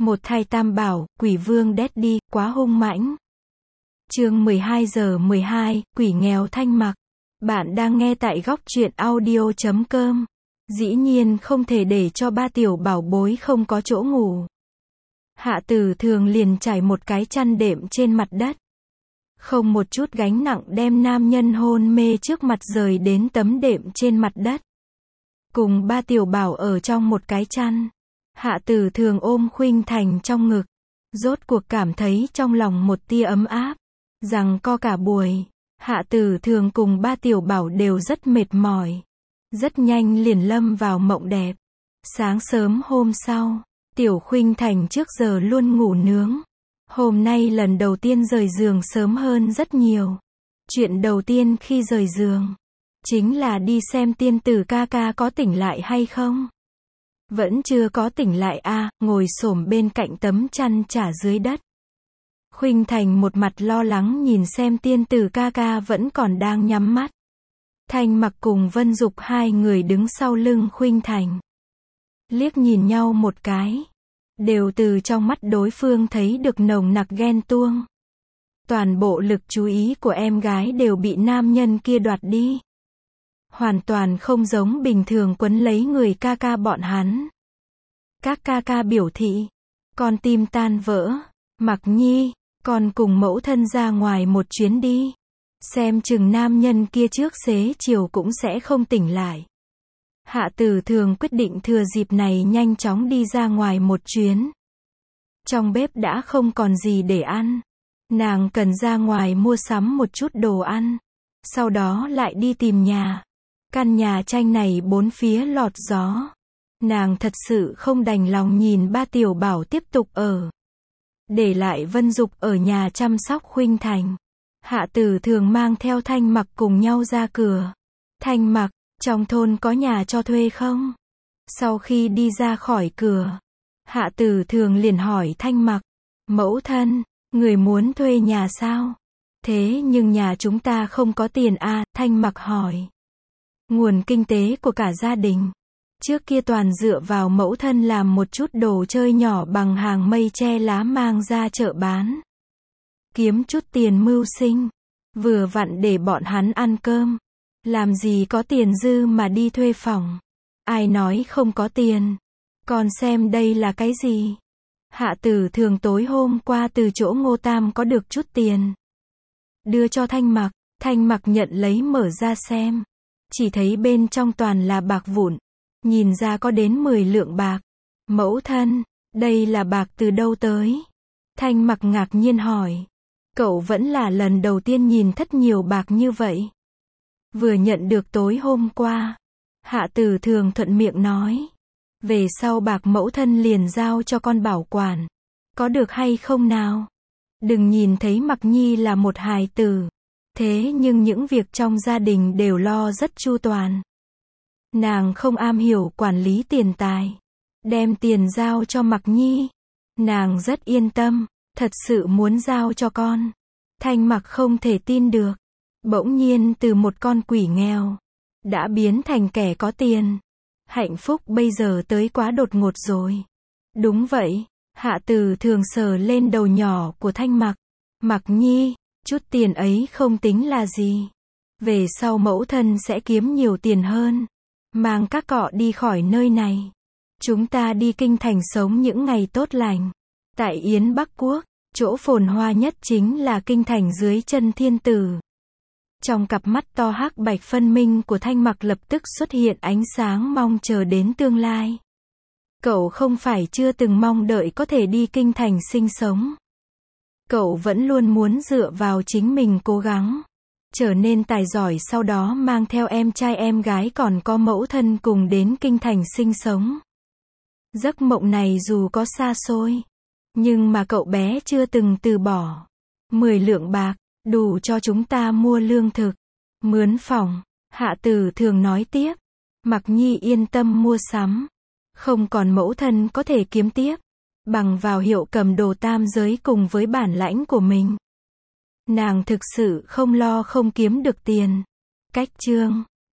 Một thai tam bảo, quỷ vương Daddy, quá hung mãnh. Chương 12:12, quỷ nghèo Thanh Mặc. Bạn đang nghe tại góc truyện audio.com. Dĩ nhiên không thể để cho ba tiểu bảo bối không có chỗ ngủ. Hạ Tử Thường liền trải một cái chăn đệm trên mặt đất. Không một chút gánh nặng đem nam nhân hôn mê trước mặt rời đến tấm đệm trên mặt đất. Cùng ba tiểu bảo ở trong một cái chăn. Hạ Tử Thường ôm Khuynh Thành trong ngực. Rốt cuộc cảm thấy trong lòng một tia ấm áp. Rằng co cả buổi, Hạ Tử Thường cùng ba tiểu bảo đều rất mệt mỏi. Rất nhanh liền lâm vào mộng đẹp. Sáng sớm hôm sau, tiểu Khuynh Thành trước giờ luôn ngủ nướng. Hôm nay lần đầu tiên rời giường sớm hơn rất nhiều. Chuyện đầu tiên khi rời giường, chính là đi xem tiên tử ca ca có tỉnh lại hay không. Vẫn chưa có tỉnh lại a, ngồi xổm bên cạnh tấm chăn trả dưới đất. Khuynh Thành một mặt lo lắng nhìn xem tiên tử ca ca vẫn còn đang nhắm mắt. Thanh Mặc cùng Vân Dục hai người đứng sau lưng Khuynh Thành. Liếc nhìn nhau một cái. Đều từ trong mắt đối phương thấy được nồng nặc ghen tuông. Toàn bộ lực chú ý của em gái đều bị nam nhân kia đoạt đi. Hoàn toàn không giống bình thường quấn lấy người ca ca bọn hắn. Các ca ca biểu thị. Con tim tan vỡ. Mặc Nhi, con cùng mẫu thân ra ngoài một chuyến đi. Xem chừng nam nhân kia trước xế chiều cũng sẽ không tỉnh lại. Hạ Tử Thường quyết định thừa dịp này nhanh chóng đi ra ngoài một chuyến. Trong bếp đã không còn gì để ăn. Nàng cần ra ngoài mua sắm một chút đồ ăn. Sau đó lại đi tìm nhà. Căn nhà tranh này bốn phía lọt gió. Nàng thật sự không đành lòng nhìn ba tiểu bảo tiếp tục ở. Để lại Vân Dục ở nhà chăm sóc Khuynh Thành. Hạ Tử Thường mang theo Thanh Mặc cùng nhau ra cửa. Thanh Mặc, trong thôn có nhà cho thuê không? Sau khi đi ra khỏi cửa, Hạ Tử Thường liền hỏi Thanh Mặc. Mẫu thân, người muốn thuê nhà sao? Thế nhưng nhà chúng ta không có tiền a, Thanh Mặc hỏi. Nguồn kinh tế của cả gia đình. Trước kia toàn dựa vào mẫu thân làm một chút đồ chơi nhỏ bằng hàng mây tre lá mang ra chợ bán. Kiếm chút tiền mưu sinh. Vừa vặn để bọn hắn ăn cơm. Làm gì có tiền dư mà đi thuê phòng. Ai nói không có tiền. Còn xem đây là cái gì? Hạ Tử Thường tối hôm qua từ chỗ Ngô Tam có được chút tiền. Đưa cho Thanh Mặc. Thanh Mặc nhận lấy mở ra xem. Chỉ thấy bên trong toàn là bạc vụn. Nhìn ra có đến 10 lượng bạc. Mẫu thân, đây là bạc từ đâu tới? Thanh Mặc ngạc nhiên hỏi. Cậu vẫn là lần đầu tiên nhìn thất nhiều bạc như vậy. Vừa nhận được tối hôm qua. Hạ Tử Thường thuận miệng nói. Về sau bạc mẫu thân liền giao cho con bảo quản. Có được hay không nào? Đừng nhìn thấy Mặc Nhi là một hài tử. Thế nhưng những việc trong gia đình đều lo rất chu toàn. Nàng không am hiểu quản lý tiền tài. Đem tiền giao cho Mặc Nhi. Nàng rất yên tâm. Thật sự muốn giao cho con. Thanh Mặc không thể tin được. Bỗng nhiên từ một con quỷ nghèo. Đã biến thành kẻ có tiền. Hạnh phúc bây giờ tới quá đột ngột rồi. Đúng vậy. Hạ Tử Thường sờ lên đầu nhỏ của Thanh Mặc. Mặc Nhi, chút tiền ấy không tính là gì. Về sau mẫu thân sẽ kiếm nhiều tiền hơn. Mang các cọ đi khỏi nơi này. Chúng ta đi kinh thành sống những ngày tốt lành. Tại Yến Bắc Quốc, chỗ phồn hoa nhất chính là kinh thành dưới chân thiên tử. Trong cặp mắt to hắc bạch phân minh của Thanh Mặc lập tức xuất hiện ánh sáng mong chờ đến tương lai. Cậu không phải chưa từng mong đợi có thể đi kinh thành sinh sống. Cậu vẫn luôn muốn dựa vào chính mình cố gắng. Trở nên tài giỏi sau đó mang theo em trai em gái còn có mẫu thân cùng đến kinh thành sinh sống. Giấc mộng này dù có xa xôi. Nhưng mà cậu bé chưa từng từ bỏ. 10 lượng bạc, đủ cho chúng ta mua lương thực, mướn phòng. Hạ Tử Thường nói tiếp. Mặc Nhi yên tâm mua sắm. Không còn mẫu thân có thể kiếm tiếp. Bằng vào hiệu cầm đồ tam giới cùng với bản lãnh của mình. Nàng thực sự không lo không kiếm được tiền. Cách chương